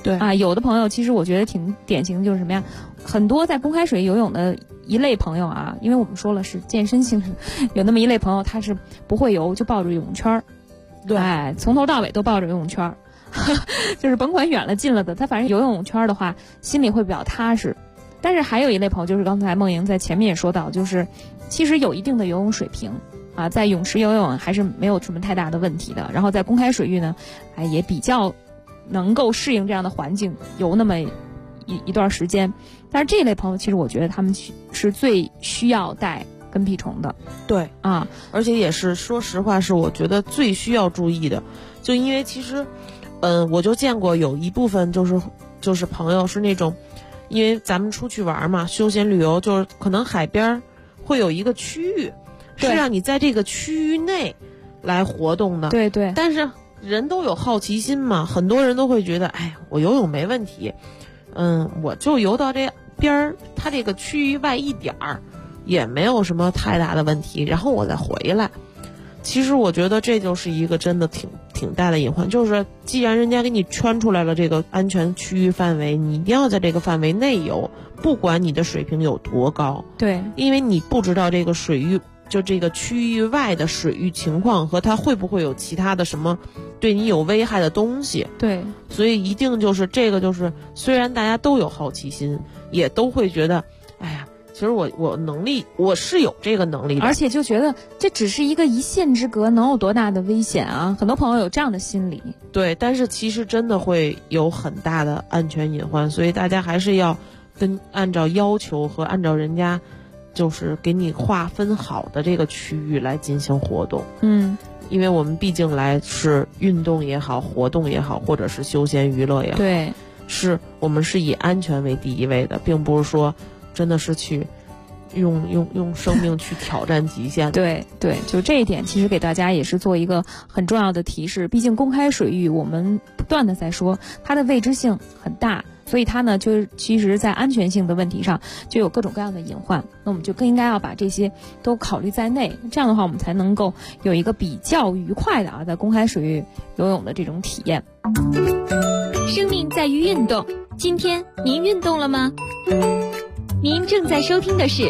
对啊，有的朋友其实我觉得挺典型的，就是什么呀？很多在公开水域游泳的一类朋友啊，因为我们说了是健身性质，有那么一类朋友他是不会游，就抱着游泳圈儿， 对， 哎，从头到尾都抱着游泳圈儿，就是甭管远了近了的，他反正游泳圈儿的话，心里会比较踏实。但是还有一类朋友，就是刚才梦莹在前面也说到，就是其实有一定的游泳水平啊，在泳池游泳还是没有什么太大的问题的。然后在公开水域呢，哎，也比较能够适应这样的环境，游那么一段时间。但是这一类朋友，其实我觉得他们是最需要带跟屁虫的。 对啊， 而且也是说实话，是我觉得最需要注意的，就因为其实，我就见过有一部分就是朋友是那种。因为咱们出去玩嘛，休闲旅游就是可能海边会有一个区域，是让你在这个区域内来活动的。 对对。 但是人都有好奇心嘛，很多人都会觉得，哎，我游泳没问题，我就游到这边儿，它这个区域外一点儿，也没有什么太大的问题，然后我再回来。其实我觉得这就是一个真的挺大的隐患，就是既然人家给你圈出来了这个安全区域范围，你一定要在这个范围内游，不管你的水平有多高。 对， 因为你不知道这个水域，就这个区域外的水域情况和它会不会有其他的什么对你有危害的东西。 对， 所以一定就是这个，就是虽然大家都有好奇心，也都会觉得，哎呀。其实我能力我是有这个能力的， 而且就觉得这只是一个一线之隔，能有多大的危险啊？很多朋友有这样的心理。 对，但是其实真的会有很大的安全隐患，所以大家还是要按照要求和按照人家就是给你划分好的这个区域来进行活动。因为我们毕竟来是运动也好，活动也好，或者是休闲娱乐也好， 对， 我们是以安全为第一位的，并不是说。真的是去用生命去挑战极限。 对对，就这一点，其实给大家也是做一个很重要的提示。毕竟公开水域，我们不断的在说它的未知性很大，所以它呢，就是其实在安全性的问题上就有各种各样的隐患。那我们就更应该要把这些都考虑在内，这样的话，我们才能够有一个比较愉快的在公开水域游泳的这种体验。 生命在于运动，今天您运动了吗？您正在收听的是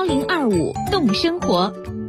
1025动生活。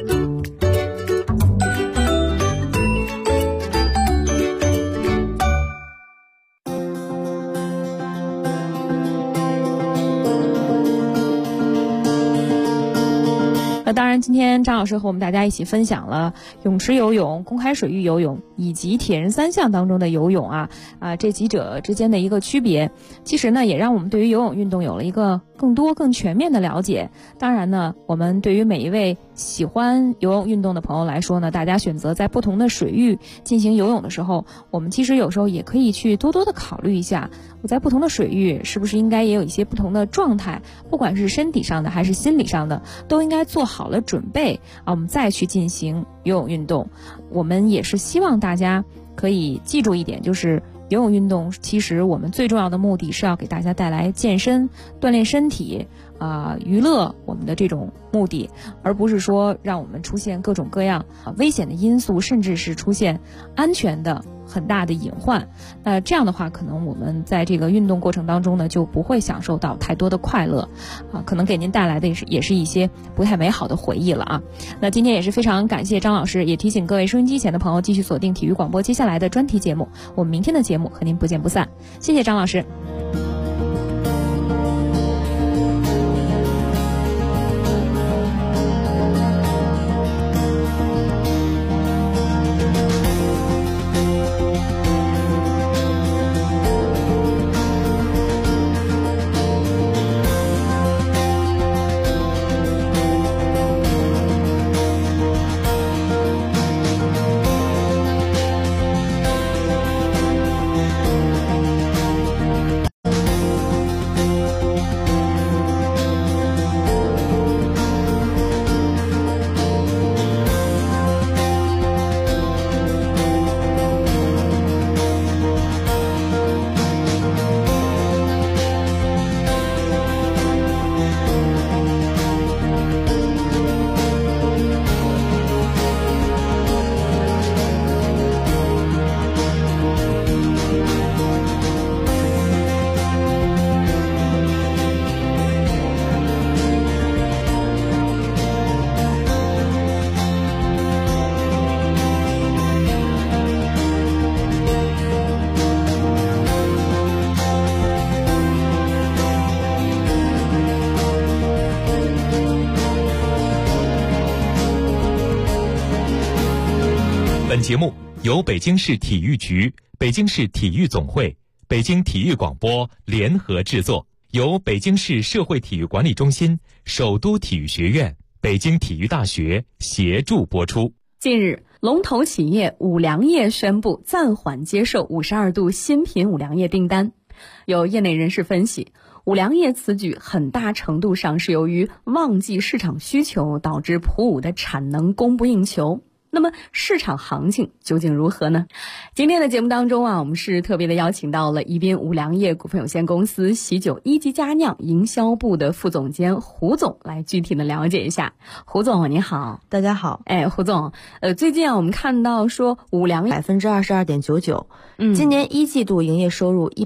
当然，今天张老师和我们大家一起分享了泳池游泳、公开水域游泳以及铁人三项当中的游泳这几者之间的一个区别。其实呢，也让我们对于游泳运动有了一个更多、更全面的了解。当然呢，我们对于每一位喜欢游泳运动的朋友来说呢，大家选择在不同的水域进行游泳的时候，我们其实有时候也可以去多多的考虑一下，我在不同的水域是不是应该也有一些不同的状态，不管是身体上的还是心理上的，都应该做好了准备我们再去进行游泳运动。我们也是希望大家可以记住一点，就是游泳运动其实我们最重要的目的是要给大家带来健身、锻炼身体娱乐我们的这种目的，而不是说让我们出现各种各样危险的因素，甚至是出现安全的很大的隐患。这样的话，可能我们在这个运动过程当中呢，就不会享受到太多的快乐可能给您带来的也是一些不太美好的回忆了那今天也是非常感谢张老师，也提醒各位收音机前的朋友继续锁定体育广播接下来的专题节目，我们明天的节目和您不见不散。谢谢张老师。 本节目由北京市体育局、北京市体育总会、北京体育广播联合制作，由北京市社会体育管理中心、首都体育学院、北京体育大学协助播出。 近日，龙头企业五粮液宣布暂缓接受52度新品五粮液订单。有业内人士分析，五粮液此举很大程度上是由于旺季市场需求导致普五的产能供不应求。那么市场行情究竟如何呢？今天的节目当中我们是特别的邀请到了宜宾五粮液股份有限公司喜酒一级佳酿营销部的副总监胡总来具体的了解一下。胡总你好。 大家好。 胡总，最近我们看到说五粮液 22.99%，今年一季度营业收入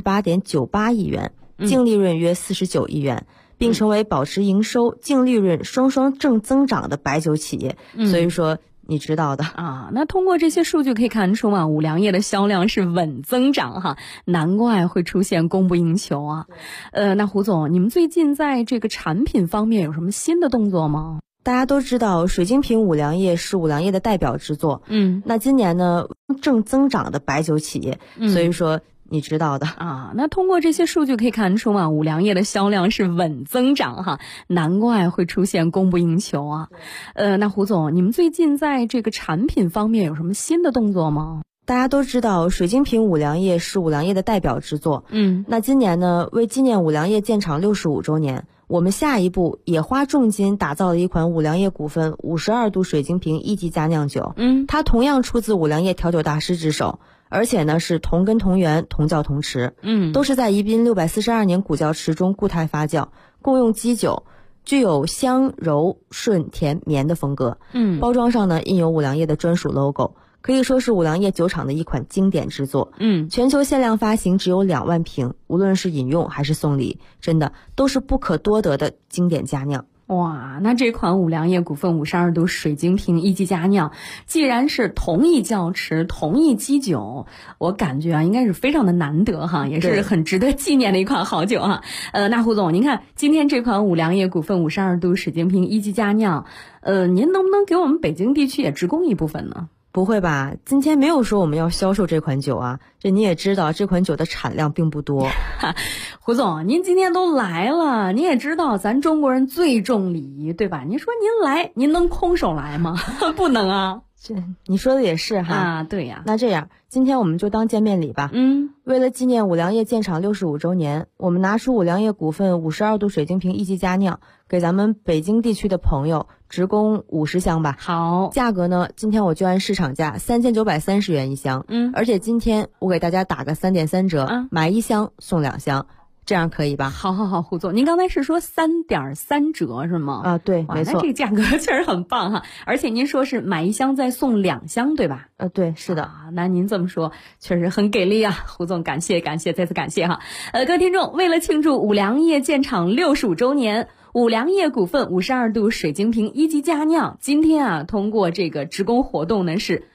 138.98亿元，净利润约49亿元。并成为保持营收、净利润双双正增长的白酒企业，所以说你知道的啊。那通过这些数据可以看出五粮液的销量是稳增长哈，难怪会出现供不应求啊。那胡总，你们最近在这个产品方面有什么新的动作吗？ 大家都知道，水晶瓶五粮液是五粮液的代表之作。那今年呢，正增长的白酒企业，所以说你知道的啊。那通过这些数据可以看出五粮液的销量是稳增长哈，难怪会出现供不应求啊。那胡总，你们最近在这个产品方面有什么新的动作吗？ 大家都知道，水晶瓶五粮液是五粮液的代表之作。那今年呢，为纪念五粮液建厂65周年，我们下一步也花重金打造了一款五粮液股份52度水晶瓶一级佳酿酒。它同样出自五粮液调酒大师之手，而且呢是同根同源同窖同池，都是在宜宾642年古窖池中固态发酵，共用基酒，具有香柔顺甜绵的风格。包装上呢印有五粮液的专属 logo， 可以说是五粮液酒厂的一款经典之作。全球限量发行只有2万瓶，无论是饮用还是送礼，真的都是不可多得的经典佳酿。 哇，那这款五粮液股份52度水晶瓶一级佳酿，既然是同一窖池、同一基酒，我感觉应该是非常的难得哈，也是很值得纪念的一款好酒哈。那胡总，您看今天这款五粮液股份52度水晶瓶一级佳酿，您能不能给我们北京地区也直供一部分呢？ 不会吧，今天没有说我们要销售这款酒啊，这你也知道这款酒的产量并不多。 胡总，您今天都来了，你也知道咱中国人最重礼仪，对吧？您说您来，您能空手来吗？不能啊。 这你说的也是哈啊，对呀。 那这样，今天我们就当见面礼吧。为了纪念五粮液建厂65周年，我们拿出五粮液股份52度水晶瓶一级佳酿，给咱们北京地区的朋友直供50箱吧。 好， 价格呢，今天我就按市场价3930元一箱。而且今天我给大家打个3.3折，买1箱送2箱。这样可以吧？ 好，胡总，您刚才是说3.3折是吗？ 啊，对，没错。 那这个价格确实很棒哈，而且您说是买1箱再送2箱，对吧？ 对，是的。 那您这么说确实很给力啊，胡总，感谢，再次感谢哈。各位听众，为了庆祝五粮液建厂65周年，五粮液股份52度水晶瓶一级佳酿，今天通过这个直供活动呢是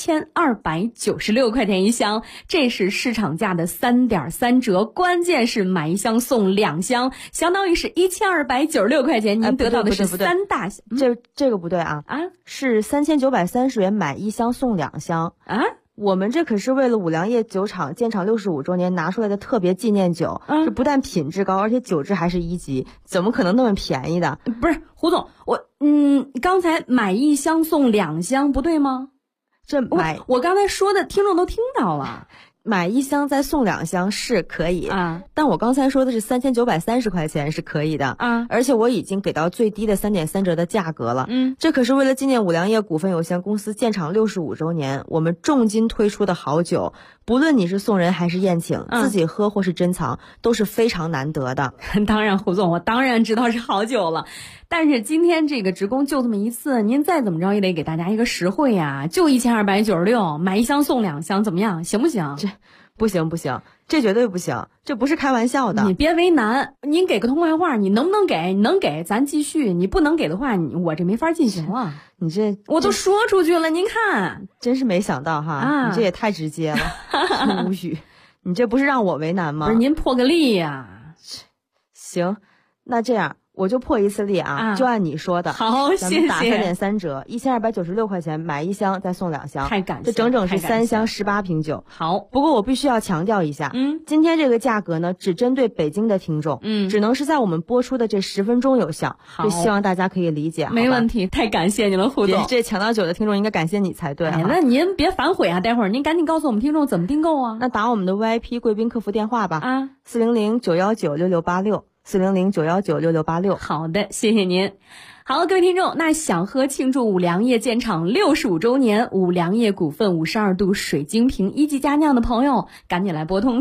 1296块钱一箱，这是市场价的3.3折，关键是买1箱送2箱，相当于是1296块钱，您得到的是3大箱。 这个不对啊，是3930元买1箱送2箱啊。 我们这可是为了五粮液酒厂建厂65周年拿出来的特别纪念酒，这不但品质高，而且酒质还是1级，怎么可能那么便宜的？ 不是，胡总，刚才买1箱送2箱不对吗？我刚才说的听众都听到了， 买1箱再送2箱是可以啊，但我刚才说的是3930块钱是可以的啊，而且我已经给到最低的3.3折的价格了。这可是为了纪念五粮液股份有限公司建厂65周年，我们重金推出的好酒，不论你是送人还是宴请，自己喝或是珍藏，都是非常难得的。 当然，胡总，我当然知道是好酒了。但是今天这个直供就这么一次，您再怎么着也得给大家一个实惠呀，就1296，买1箱送2箱，怎么样？行不行？ 这不行，这绝对不行，这不是开玩笑的。 你别为难，您给个痛快话，你能不能给？你能给咱继续，你不能给的话，我这没法进行了。 你这我都说出去了，您看， 真是没想到哈，你这也太直接了，无语。你这不是让我为难吗？ 不是，您破个例呀。 行，那这样。 我就破一次例啊，就按你说的。 好，谢谢。 咱们打3.3折，1296块钱买1箱再送2箱， 太感谢， 这整整是3箱18瓶酒。 好， 不过我必须要强调一下，今天这个价格呢，只针对北京的听众，只能是在我们播出的这10分钟有效。就希望大家可以理解。 没问题，太感谢您了，胡总。 这抢到酒的听众应该感谢你才对。 那您别反悔啊，待会儿您赶紧告诉我们听众怎么订购啊。 那打我们的 VIP 贵宾客服电话吧，400-919-6686，400-919-6686。 好的，谢谢您。好，各位听众，那想喝庆祝五粮液建厂65周年五粮液股份52度水晶瓶1级佳酿的朋友，赶紧来拨通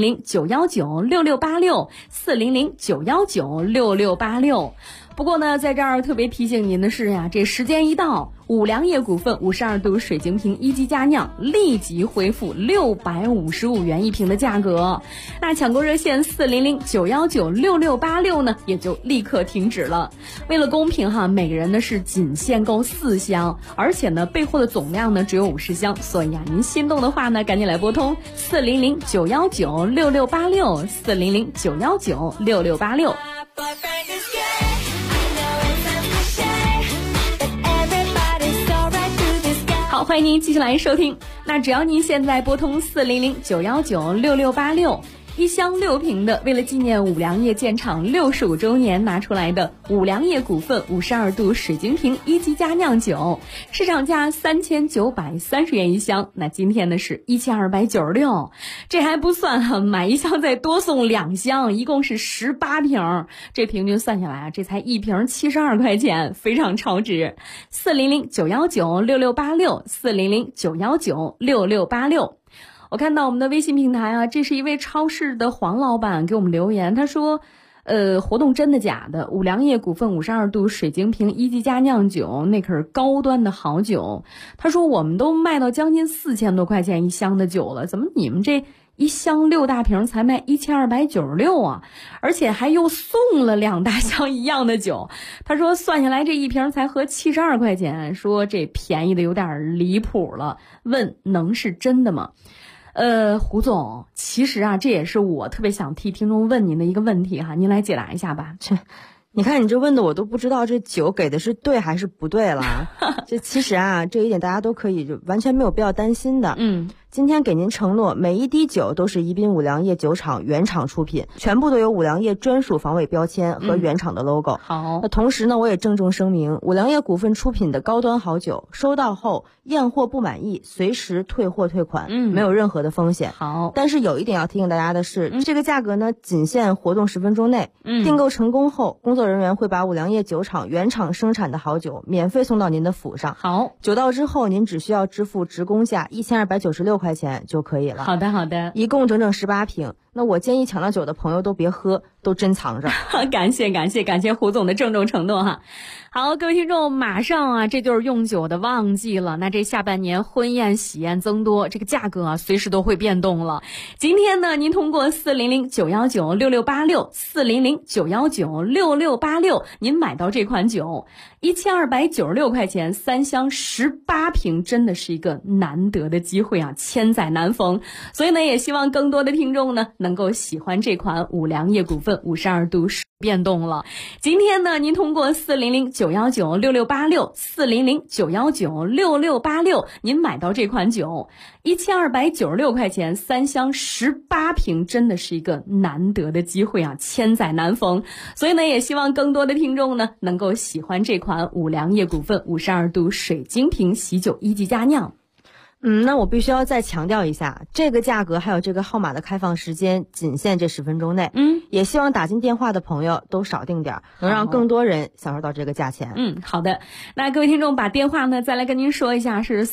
400-919-6686，400-919-6686。不过呢，在这儿特别提醒您的是呀，这时间一到，五粮液股份52度水晶瓶1级佳酿立即恢复655元一瓶的价格。那抢购热线400-919-6686呢，也就立刻停止了。为了公平哈，每个人呢是仅限购4箱，而且呢备货的总量呢只有50箱，所以啊，您心动的话呢，赶紧来拨通400-919-6686，400-919-6686。好，欢迎您继续来收听。那只要您现在拨通400-919-6686，一箱6瓶的，为了纪念五粮液建厂65周年拿出来的五粮液股份52度水晶瓶1级佳酿酒，市场价3930元一箱，那今天呢是1296，这还不算哈，买1箱再多送2箱，一共是18瓶，这平均算下来啊，这才1瓶72块钱，非常超值。400-919-6686，400-919-6686。我看到我们的微信平台啊，这是一位超市的黄老板给我们留言，他说活动真的假的？五粮液股份52度水晶瓶1级佳酿酒，那可是高端的好酒。他说我们都卖到将近4000多块钱一箱的酒了，怎么你们这一箱6大瓶才卖1296啊？而且还又送了2大箱一样的酒。他说算下来这一瓶才合72块钱，说这便宜的有点离谱了，问能是真的吗？胡总，其实啊，这也是我特别想替听众问您的一个问题哈，您来解答一下吧。 你看你这问的我都不知道这酒给的是对还是不对了。这其实啊，这一点大家都可以就完全没有必要担心的。今天给您承诺，每一滴酒都是宜宾五粮液酒厂原厂出品，全部都有五粮液专属防伪标签和原厂的 logo。 好， 那同时呢，我也郑重声明，五粮液股份出品的高端好酒，收到后验货不满意，随时退货退款，没有任何的风险。 好， 但是有一点要提醒大家的是，这个价格呢，仅限活动10分钟内。订购成功后，工作人员会把五粮液酒厂原厂生产的好酒免费送到您的府上。 好， 酒到之后，您只需要支付职工价1296块钱就可以了。 好的，好的， 一共整整18瓶。那我建议抢到酒的朋友都别喝，都珍藏着。 感谢胡总的郑重承诺哈。好，各位听众，马上啊，这就是用酒的旺季了。那这下半年婚宴喜宴增多，这个价格啊，随时都会变动了。今天呢，您通过400-919-6686，400-919-6686，您买到这款酒，1296块钱，3箱18瓶，真的是一个难得的机会啊，千载难逢。所以呢，也希望更多的听众呢，能够喜欢这款五粮液股份52度变动了。今天呢，您通过400-919-6686，400-919-6686，您买到这款酒，1296块钱，3箱18瓶，真的是一个难得的机会啊，千载难逢。所以呢，也希望更多的听众呢，能够喜欢这款五粮液股份52度水晶瓶喜酒1级佳酿。 那我必须要再强调一下，这个价格还有这个号码的开放时间仅限这10分钟内。也希望打进电话的朋友都少订点，能让更多人享受到这个价钱。 好的。那各位听众把电话呢再来跟您说一下，是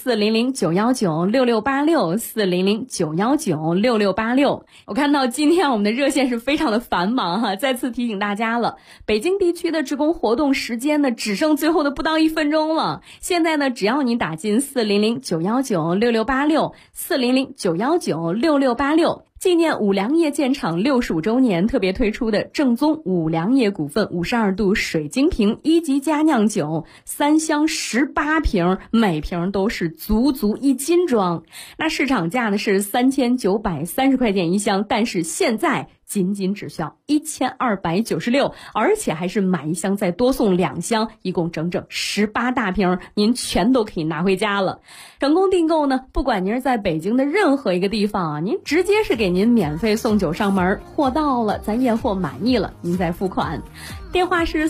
400-919-6686，400-919-6686。我看到今天我们的热线是非常的繁忙哈，再次提醒大家了，北京地区的职工活动时间呢只剩最后的不到1分钟了。现在呢，只要您打进400-919-6686，400-919-6686， 纪念五粮液建厂65周年特别推出的正宗五粮液股份52度水晶瓶1级佳酿酒，3箱18瓶，每瓶都是足足1斤装。那市场价呢是3930块钱一箱，但是现在仅只需要1296，而且还是买一箱再多送2箱，一共整整18大瓶，您全都可以拿回家了。成功订购呢，不管您是在北京的任何一个地方啊，您直接是给您免费送酒上门，货到了咱验货满意了您再付款。电话是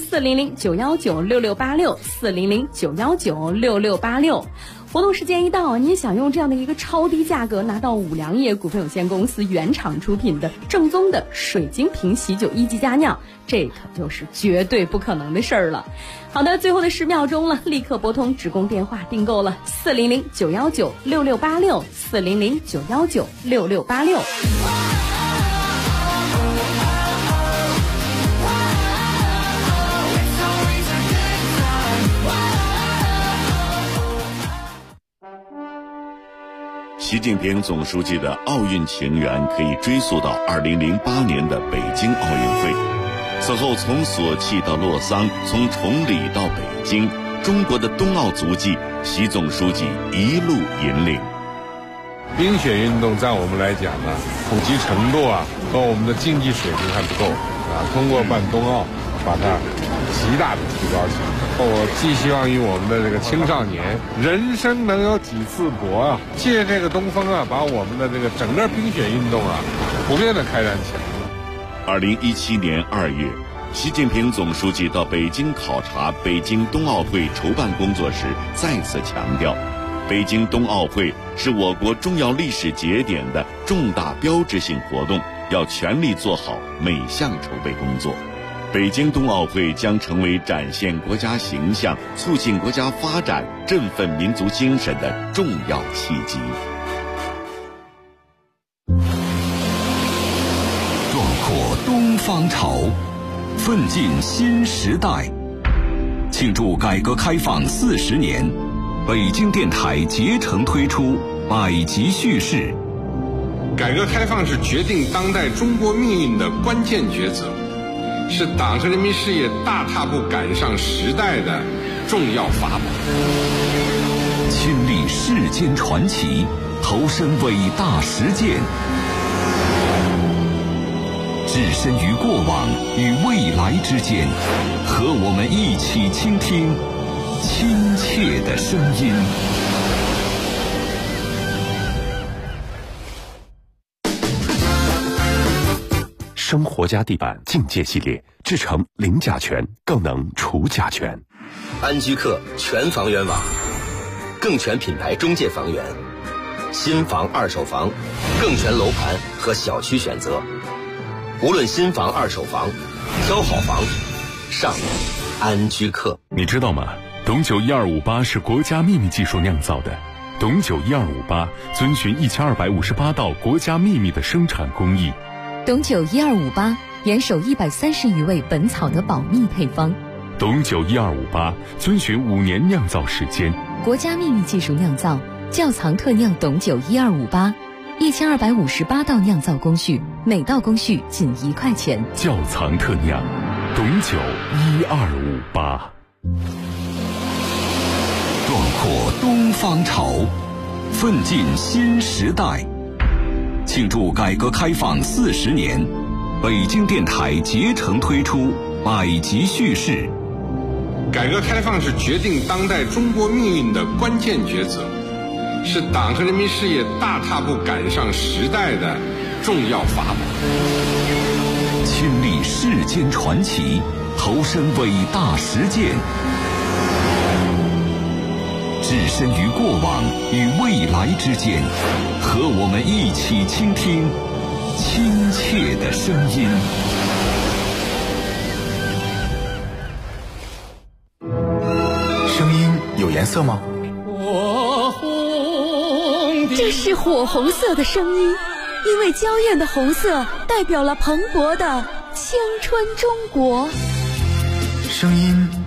400-919-6686，400-919-6686。活动时间一到，您想用这样的一个超低价格拿到五粮液股份有限公司原厂出品的正宗的水晶瓶喜酒1级佳酿，这可就是绝对不可能的事儿了。好的，最后的10秒钟了，立刻拨通直供电话订购了，400-919-6686， 400-919-6686。 习近平总书记的奥运情缘可以追溯到2008年的北京奥运会。此后从索契到洛桑，从崇礼到北京，中国的冬奥足迹，习总书记一路引领。 冰雪运动在我们来讲呢，普及程度和我们的竞技水平还不够通过办冬奥把它极大的提高起来。我寄希望于我们的这个青少年，人生能有几次搏借这个东风把我们的这个整个冰雪运动普遍的开展起来。 2017年2月，习近平总书记到北京考察北京冬奥会筹办工作时，再次强调，北京冬奥会是我国重要历史节点的重大标志性活动，要全力做好每项筹备工作。北京冬奥会将成为展现国家形象、促进国家发展、振奋民族精神的重要契机。 壮阔东方潮，奋进新时代。庆祝改革开放40年，北京电台竭诚推出百集叙事。 改革开放是决定当代中国命运的关键抉择，是党和人民事业大踏步赶上时代的重要法宝。 亲历世间传奇，投身伟大实践，置身于过往与未来之间，和我们一起倾听亲切的声音。 生活家地板境界系列制成零甲醛，更能除甲醛。 安居客全房源网，更全品牌中介房源，新房二手房，更全楼盘和小区选择。无论新房二手房，挑好房上安居客。 你知道吗？董酒1258是国家秘密技术酿造的。董酒1258遵循1258道国家秘密的生产工艺。 董酒1258严守130余味本草的保密配方。 董酒1258遵循5年酿造时间， 国家秘密技术酿造，窖藏特酿董酒1258，1258道酿造工序，每道工序仅1块钱。 窖藏特酿，董酒1258。 壮阔东方潮，奋进新时代。庆祝改革开放40年，北京电台竭诚推出百集叙事。 改革开放是决定当代中国命运的关键抉择，是党和人民事业大踏步赶上时代的重要法宝。 亲历世间传奇，投身伟大实践，置身于过往与未来之间，和我们一起倾听亲切的声音。 声音有颜色吗？ 这是火红色的声音，因为娇艳的红色代表了蓬勃的青春中国。 声音